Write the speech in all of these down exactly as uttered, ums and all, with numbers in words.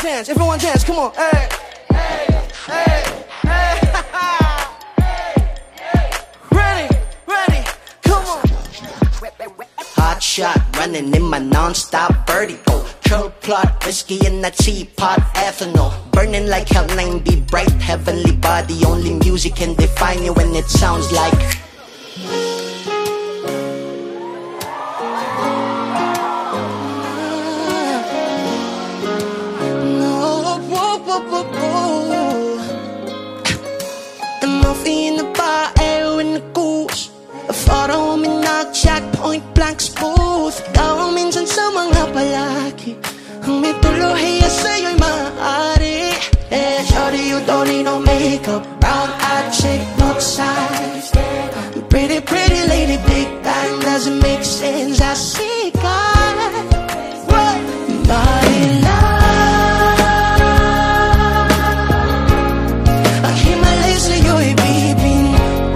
dance, everyone dance, come on. Hey, hey, hey, hey. Ready, ready, come on. Hot shot, running in my non-stop vertigo. Curl plot, whiskey in a teapot, ethanol. Burning like hell, ninety bright, heavenly body. Only music can define you when it sounds like. No, whoa, whoa, whoa, whoa. The Murphy in the bar, air in the goose. A photo me knock, jack, point blank, smooth. Ikaw minsan sa mga palaki. Ang may tuluhiya sa'yo'y maaari. Eh, shorty, you don't need no makeup. Brown-eyed chick, no size. Pretty, pretty lady, big bang doesn't make sense. I see God. What? Body love. Ang Himalay sa'yo'y bibing.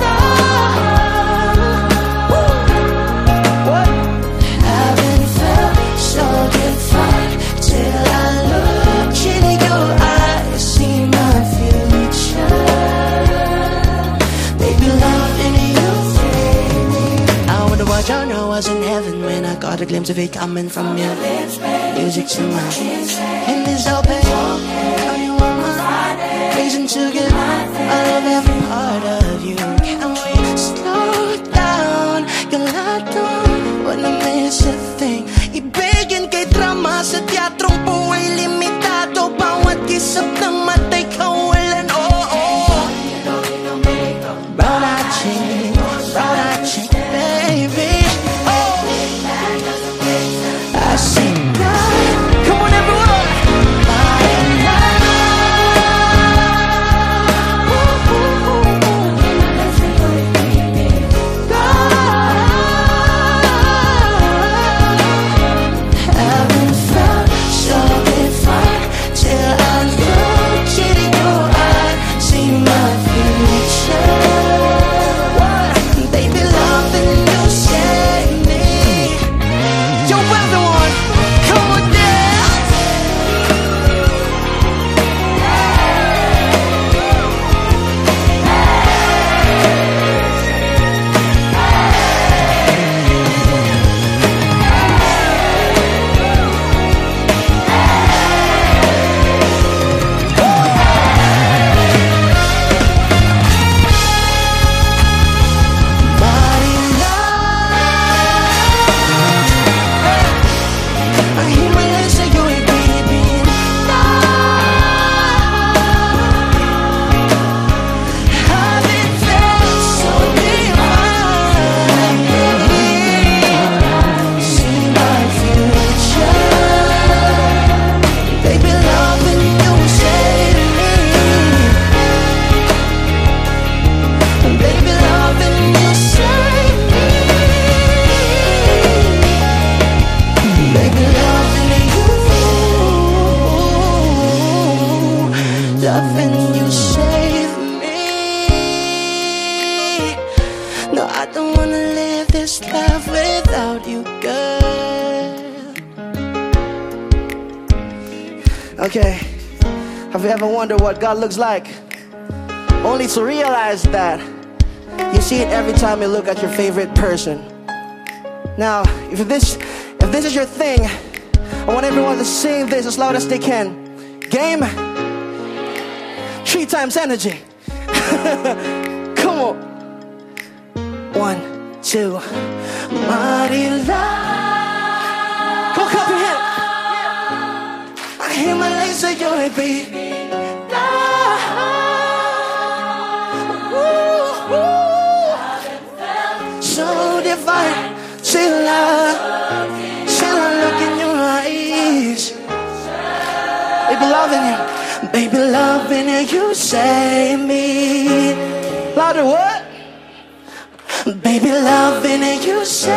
I was in heaven when I got a glimpse of it coming from you. Music to my in this open. How you want my reason to get I love every part of you. Can we slow down? You're not done when I miss a thing. Ibigin kay drama sa teatrong buhay limitado. Bawat kisap ng matay kawalan. Oh, oh. Brown-eyed chick, brown-eyed chick, baby. I see God. Come on, everyone. Haven't felt so divine till I look in your eyes, see my future. Baby, loving you save me. Yo, everyone. Loving you save me. No, I don't wanna live this life without you, girl. Okay, have you ever wondered what God looks like? Only to realize that you see it every time you look at your favorite person. Now, if this, if this is your thing, I want everyone to sing this as loud as they can. Game. Three times energy. Come on. One, two. Marila. Go clap your hands. I hear my legs say you're a baby. So divine. Till I, till I look in your eyes. Baby, loving you. Baby, loving you, you save me. Louder, what? Baby, loving you, you save me.